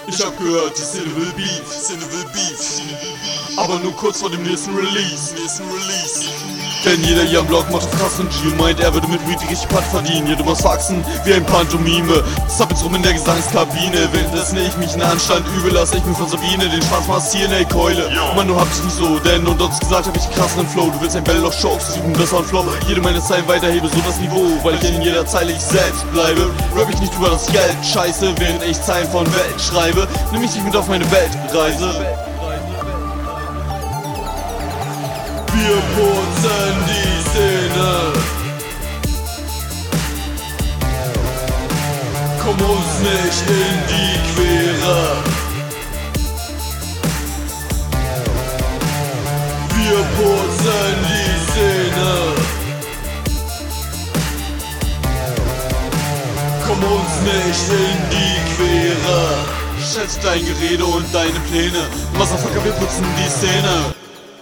Ich hab gehört, die Szene will Beef, aber nur kurz vor dem nächsten Release. Denn jeder hier am Block macht auf krass und G und meint, er würde mit Weed richtig Patt verdienen. Ja, du machst Faxen wie ein Pantomime. Zapp jetzt rum in der Gesangskabine. Währenddessen ich mich in Anstand übe, lass ich mir von Sabine den Schwanz massieren, ey Keule. Mann, du hab dich nicht so, denn unter uns gesagt hab ich krassen Flow. Du willst ein Battle of Jokes, üben das on Flow. Jede meine Zeilen weiterhebe, so das Niveau, weil ich in jeder Zeile ich selbst bleibe. Rap ich nicht über das Geld, scheiße, während ich Zeilen von Welt schreibe. Nimm mich nicht mit auf meine Weltreise. Wir putzen die Szene. Komm uns nicht in die Quere. Wir putzen die Szene. Komm uns nicht in die Quere. Schätzt dein Gerede und deine Pläne. Motherfucker, wir putzen die Szene.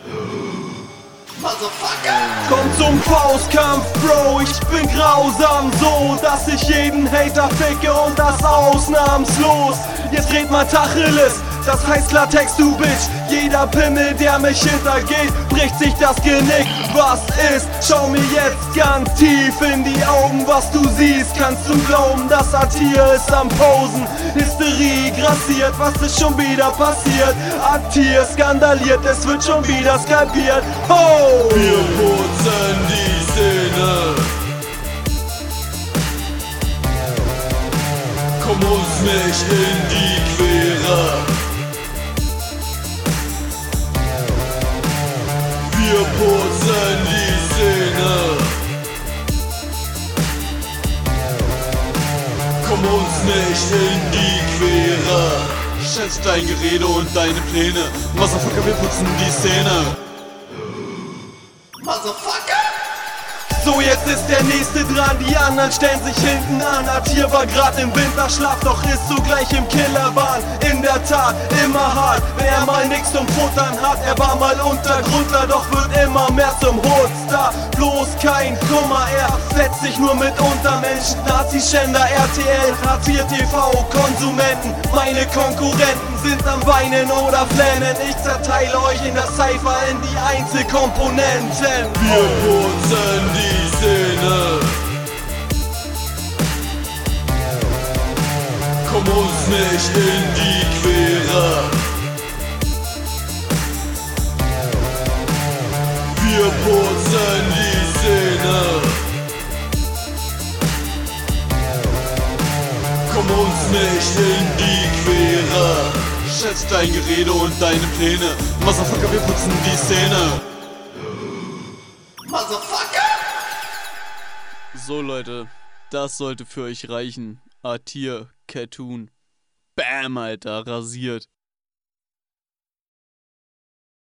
Komm zum Faustkampf, Bro, ich bin grausam so, dass ich jeden Hater ficke und das ausnahmslos. Jetzt red mal Tacheles, das heißt Klartext, du Bitch. Jeder Pimmel, der mich hintergeht, bricht sich das Genick. Was ist? Schau mir jetzt ganz tief in die Augen, was du siehst. Kannst du glauben, das Atier ist am Posen? Hysterie grassiert, was ist schon wieder passiert? Atier skandaliert, es wird schon wieder skalpiert. Ho! Wir putzen die Szene. Komm uns nicht in die Quere. Wir putzen die Szene. Komm uns nicht in die Quere. Schätzt dein Gerede und deine Pläne. Motherfucker, wir putzen die Szene. Motherfucker! So, jetzt ist der nächste dran, die anderen stellen sich hinten an. Atier war grad im Winterschlaf, doch ist sogleich im Killerwahn. In der Tat, immer hart, wenn er mal nix zum Futtern hat. Er war mal Untergrundler, doch wird immer mehr zum Hoodstar. Bloß kein Kummer, er fetzt sich nur mit Untermenschen. Nazi-Schänder, RTL, Atier TV, Konsumenten. Meine Konkurrenten sind am Weinen oder Flennen. Ich zerteile euch in der Cypher in die Einzelkomponenten. Wir putzen die Szene. Komm uns nicht in die Quere. Wir putzen die Szene. Komm uns nicht in die Quere. Schätzt dein Gerede und deine Pläne. Motherfucker, wir putzen die Szene. Motherfucker! So Leute, das sollte für euch reichen. Atier, Cartoon. Bam, Alter, rasiert.